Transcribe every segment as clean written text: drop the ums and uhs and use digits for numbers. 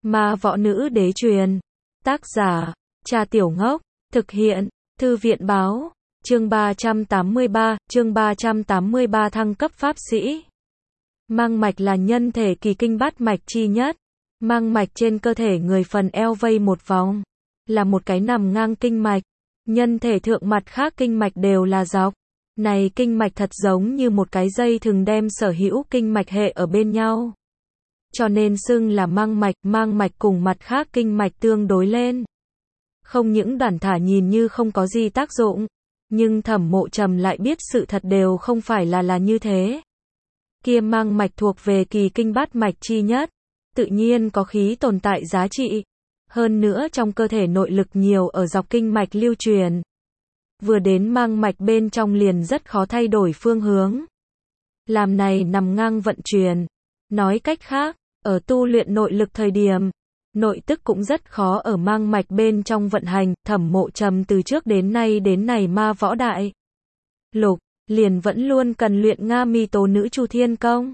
Ma võ nữ đế truyền. Tác giả, Trà Tiểu Ngốc. Thực hiện, Thư viện báo. Chương 383 thăng cấp pháp sĩ. Mang mạch là nhân thể kỳ kinh bát mạch chi nhất. Mang mạch trên cơ thể người phần eo vây một vòng, là một cái nằm ngang kinh mạch. Nhân thể thượng mặt khác kinh mạch đều là dọc. Này kinh mạch thật giống như một cái dây thừng đem sở hữu kinh mạch hệ ở bên nhau. Cho nên xưng là mang mạch cùng mặt khác kinh mạch tương đối lên. Không những đoản thả nhìn như không có gì tác dụng, nhưng Thẩm Mộ Trầm lại biết sự thật đều không phải là như thế. Kia mang mạch thuộc về kỳ kinh bát mạch chi nhất, tự nhiên có khí tồn tại giá trị. Hơn nữa trong cơ thể nội lực nhiều ở dọc kinh mạch lưu truyền. Vừa đến mang mạch bên trong liền rất khó thay đổi phương hướng. Làm này nằm ngang vận chuyển. Nói cách khác, ở tu luyện nội lực thời điểm, nội tức cũng rất khó ở mang mạch bên trong vận hành. Thẩm Mộ Trầm từ trước đến nay ma võ đại lục, liền vẫn luôn cần luyện Nga Mi Tố Nữ Chu Thiên Công.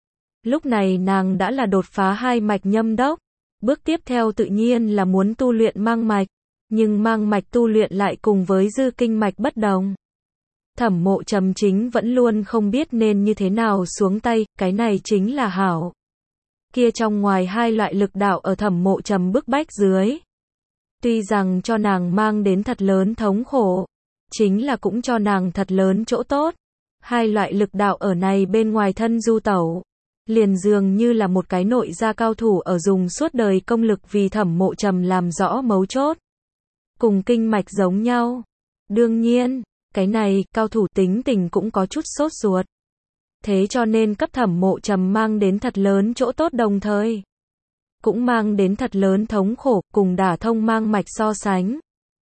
Lúc này nàng đã là đột phá hai mạch nhâm đốc. Bước tiếp theo tự nhiên là muốn tu luyện mang mạch, nhưng mang mạch tu luyện lại cùng với dư kinh mạch bất đồng. Thẩm Mộ Trầm chính vẫn luôn không biết nên như thế nào xuống tay, cái này chính là hảo. Kia trong ngoài hai loại lực đạo ở Thẩm Mộ Trầm bức bách dưới. Tuy rằng cho nàng mang đến thật lớn thống khổ, chính là cũng cho nàng thật lớn chỗ tốt. Hai loại lực đạo ở này bên ngoài thân du tẩu, liền dường như là một cái nội gia cao thủ ở dùng suốt đời công lực vì Thẩm Mộ Trầm làm rõ mấu chốt. Cùng kinh mạch giống nhau. Đương nhiên, cái này, cao thủ tính tình cũng có chút sốt ruột. Thế cho nên cấp Thẩm Mộ Trầm mang đến thật lớn chỗ tốt đồng thời. Cũng mang đến thật lớn thống khổ, cùng đả thông mang mạch so sánh.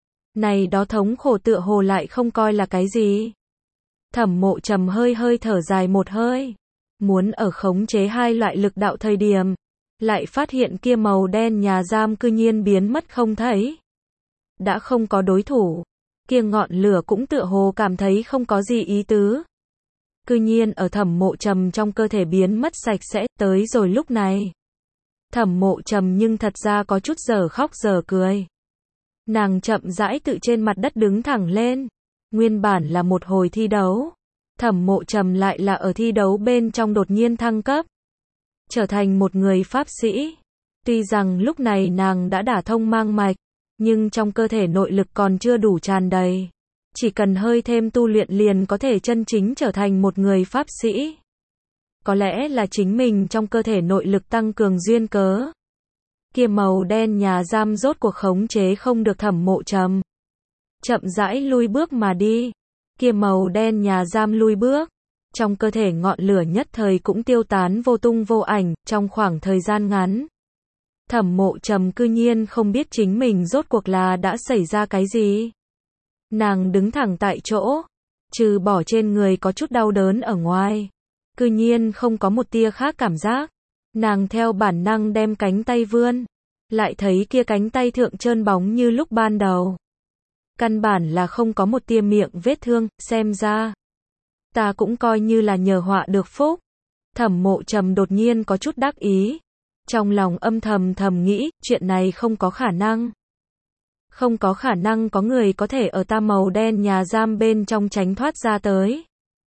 Này đó thống khổ tựa hồ lại không coi là cái gì. Thẩm Mộ Trầm hơi thở dài một hơi. Muốn ở khống chế hai loại lực đạo thời điểm, lại phát hiện kia màu đen nhà giam cư nhiên biến mất không thấy. Đã không có đối thủ, kia ngọn lửa cũng tựa hồ cảm thấy không có gì ý tứ. Cư nhiên ở Thẩm Mộ Trầm trong cơ thể biến mất sạch sẽ. Tới rồi lúc này, Thẩm Mộ Trầm nhưng thật ra có chút giờ khóc giờ cười. Nàng chậm rãi tự trên mặt đất đứng thẳng lên. Nguyên bản là một hồi thi đấu, Thẩm Mộ Trầm lại là ở thi đấu bên trong đột nhiên thăng cấp, trở thành một người pháp sĩ. Tuy rằng lúc này nàng đã đả thông mang mạch, nhưng trong cơ thể nội lực còn chưa đủ tràn đầy. Chỉ cần hơi thêm tu luyện liền có thể chân chính trở thành một người pháp sĩ. Có lẽ là chính mình trong cơ thể nội lực tăng cường duyên cớ. Kia màu đen nhà giam rốt cuộc khống chế không được Thẩm Mộ Trầm. Chậm rãi lui bước mà đi. Kia màu đen nhà giam lui bước. Trong cơ thể ngọn lửa nhất thời cũng tiêu tán vô tung vô ảnh, trong khoảng thời gian ngắn. Thẩm Mộ Trầm cư nhiên không biết chính mình rốt cuộc là đã xảy ra cái gì. Nàng đứng thẳng tại chỗ, trừ bỏ trên người có chút đau đớn ở ngoài, cư nhiên không có một tia khác cảm giác. Nàng theo bản năng đem cánh tay vươn, lại thấy kia cánh tay thượng trơn bóng như lúc ban đầu. Căn bản là không có một tia miệng vết thương, xem ra ta cũng coi như là nhờ họa được phúc. Thẩm Mộ Trầm đột nhiên có chút đắc ý. Trong lòng âm thầm nghĩ, chuyện này không có khả năng. Không có khả năng có người có thể ở ta màu đen nhà giam bên trong tránh thoát ra tới.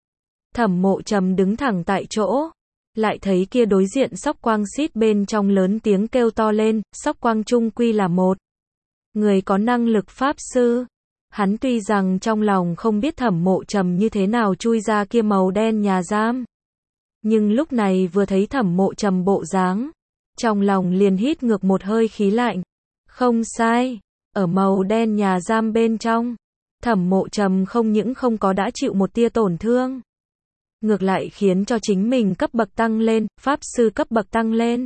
Thẩm Mộ Trầm đứng thẳng tại chỗ, lại thấy kia đối diện Sóc Quang xít bên trong lớn tiếng kêu to lên. Sóc Quang trung quy là một người có năng lực pháp sư. Hắn tuy rằng trong lòng không biết Thẩm Mộ Trầm như thế nào chui ra kia màu đen nhà giam, nhưng lúc này vừa thấy Thẩm Mộ Trầm bộ dáng, trong lòng liền hít ngược một hơi khí lạnh. Không sai, ở màu đen nhà giam bên trong, Thẩm Mộ Trầm không những không có đã chịu một tia tổn thương, ngược lại khiến cho chính mình cấp bậc tăng lên, pháp sư cấp bậc tăng lên.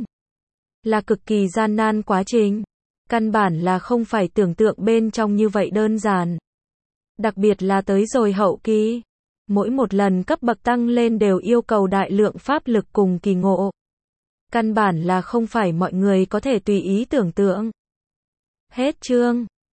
Là cực kỳ gian nan quá trình. Căn bản là không phải tưởng tượng bên trong như vậy đơn giản. Đặc biệt là tới rồi hậu kỳ, mỗi một lần cấp bậc tăng lên đều yêu cầu đại lượng pháp lực cùng kỳ ngộ. Căn bản là không phải mọi người có thể tùy ý tưởng tượng. Hết chương.